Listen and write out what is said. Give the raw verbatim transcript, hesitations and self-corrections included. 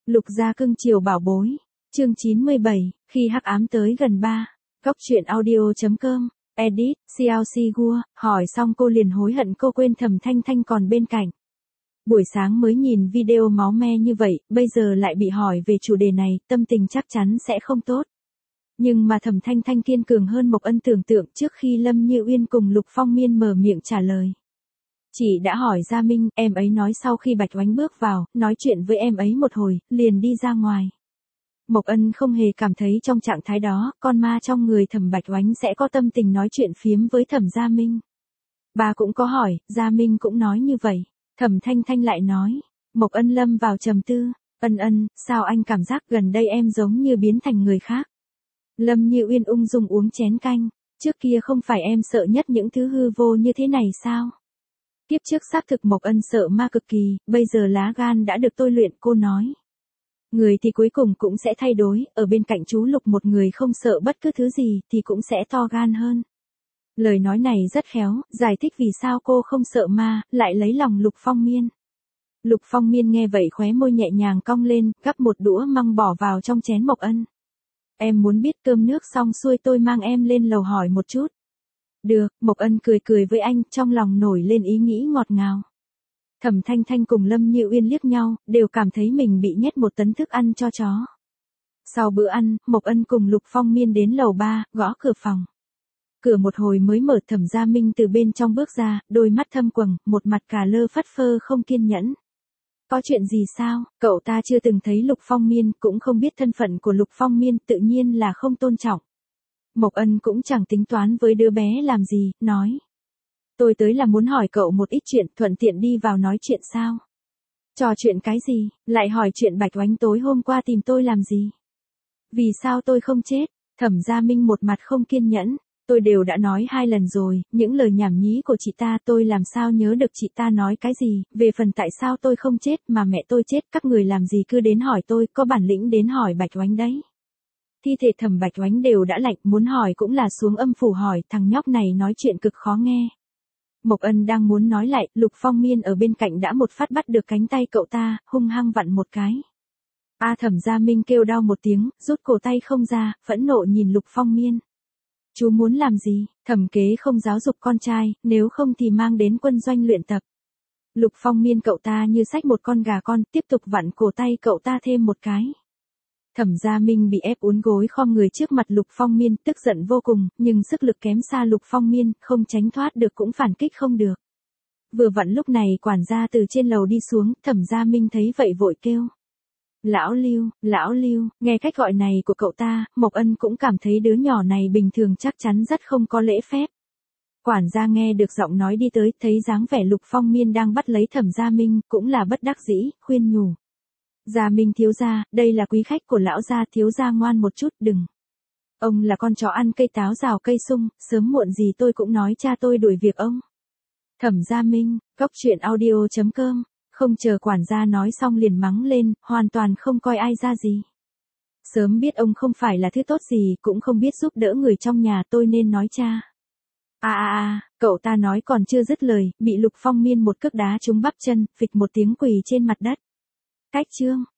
Lục gia cưng chiều bảo bối. Chương chín mươi bảy, khi hắc ám tới gần ba. Góc truyện audio chấm com. Edit, xê lờ xê Gua, hỏi xong cô liền hối hận cô quên Thẩm Thanh Thanh còn bên cạnh. Buổi sáng mới nhìn video máu me như vậy, bây giờ lại bị hỏi về chủ đề này, tâm tình chắc chắn sẽ không tốt. Nhưng mà Thẩm Thanh Thanh kiên cường hơn Mộc Ân tưởng tượng trước khi Lâm Như Uyên cùng Lục Phong Miên mở miệng trả lời. Chị đã hỏi Gia Minh, em ấy nói sau khi Bạch Oánh bước vào, nói chuyện với em ấy một hồi, liền đi ra ngoài. Mộc Ân không hề cảm thấy trong trạng thái đó, con ma trong người Thẩm Bạch Oánh sẽ có tâm tình nói chuyện phiếm với Thẩm Gia Minh. Bà cũng có hỏi, Gia Minh cũng nói như vậy. Thẩm Thanh Thanh lại nói. Mộc Ân lâm vào trầm tư. Ân Ân, sao anh cảm giác gần đây em giống như biến thành người khác? Lâm Như Uyên ung dung uống chén canh. Trước kia không phải em sợ nhất những thứ hư vô như thế này sao? Kiếp trước xác thực Mộc Ân sợ ma cực kỳ, bây giờ lá gan đã được tôi luyện, cô nói. Người thì cuối cùng cũng sẽ thay đổi, ở bên cạnh chú Lục một người không sợ bất cứ thứ gì thì cũng sẽ to gan hơn. Lời nói này rất khéo, giải thích vì sao cô không sợ ma, lại lấy lòng Lục Phong Miên. Lục Phong Miên nghe vậy khóe môi nhẹ nhàng cong lên, gắp một đũa măng bỏ vào trong chén Mộc Ân. Em muốn biết cơm nước xong xuôi tôi mang em lên lầu hỏi một chút. Được, Mộc Ân cười cười với anh, trong lòng nổi lên ý nghĩ ngọt ngào. Thẩm Thanh Thanh cùng Lâm Như Uyên liếc nhau, đều cảm thấy mình bị nhét một tấn thức ăn cho chó. Sau bữa ăn, Mộc Ân cùng Lục Phong Miên đến lầu ba, gõ cửa phòng. Cửa một hồi mới mở, Thẩm Gia Minh từ bên trong bước ra, đôi mắt thâm quầng, một mặt cà lơ phất phơ không kiên nhẫn. Có chuyện gì sao? Cậu ta chưa từng thấy Lục Phong Miên, cũng không biết thân phận của Lục Phong Miên, tự nhiên là không tôn trọng. Mộc Ân cũng chẳng tính toán với đứa bé làm gì, nói. Tôi tới là muốn hỏi cậu một ít chuyện, thuận tiện đi vào nói chuyện sao? Trò chuyện cái gì, lại hỏi chuyện Bạch Oánh tối hôm qua tìm tôi làm gì? Vì sao tôi không chết? Thẩm Gia Minh một mặt không kiên nhẫn. Tôi đều đã nói hai lần rồi, những lời nhảm nhí của chị ta tôi làm sao nhớ được chị ta nói cái gì, về phần tại sao tôi không chết mà mẹ tôi chết, các người làm gì cứ đến hỏi tôi, có bản lĩnh đến hỏi Bạch Oánh đấy. Thi thể Thẩm Bạch Oánh đều đã lạnh, muốn hỏi cũng là xuống âm phủ hỏi, thằng nhóc này nói chuyện cực khó nghe. Mộc Ân đang muốn nói lại, Lục Phong Miên ở bên cạnh đã một phát bắt được cánh tay cậu ta, hung hăng vặn một cái. A Thẩm Gia Minh kêu đau một tiếng, rút cổ tay không ra, phẫn nộ nhìn Lục Phong Miên. Chú muốn làm gì? Thẩm kế không giáo dục con trai, nếu không thì mang đến quân doanh luyện tập. Lục Phong Miên cậu ta như xách một con gà con, tiếp tục vặn cổ tay cậu ta thêm một cái. Thẩm Gia Minh bị ép uốn gối khom người trước mặt Lục Phong Miên, tức giận vô cùng, nhưng sức lực kém xa Lục Phong Miên, không tránh thoát được cũng phản kích không được. Vừa vặn lúc này quản gia từ trên lầu đi xuống, Thẩm Gia Minh thấy vậy vội kêu. Lão Lưu, Lão Lưu, nghe cách gọi này của cậu ta, Mộc Ân cũng cảm thấy đứa nhỏ này bình thường chắc chắn rất không có lễ phép. Quản gia nghe được giọng nói đi tới, thấy dáng vẻ Lục Phong Miên đang bắt lấy Thẩm Gia Minh, cũng là bất đắc dĩ, khuyên nhủ. Gia Minh thiếu gia, đây là quý khách của lão gia, thiếu gia ngoan một chút, đừng. Ông là con chó ăn cây táo rào cây sung, sớm muộn gì tôi cũng nói cha tôi đuổi việc ông. Thẩm Gia Minh, góc truyện audio chấm com. Không chờ quản gia nói xong liền mắng lên, hoàn toàn không coi ai ra gì. Sớm biết ông không phải là thứ tốt gì, cũng không biết giúp đỡ người trong nhà, tôi nên nói cha. À à à, cậu ta nói còn chưa dứt lời, bị Lục Phong Miên một cước đá trúng bắp chân, phịch một tiếng quỳ trên mặt đất. Cách chương.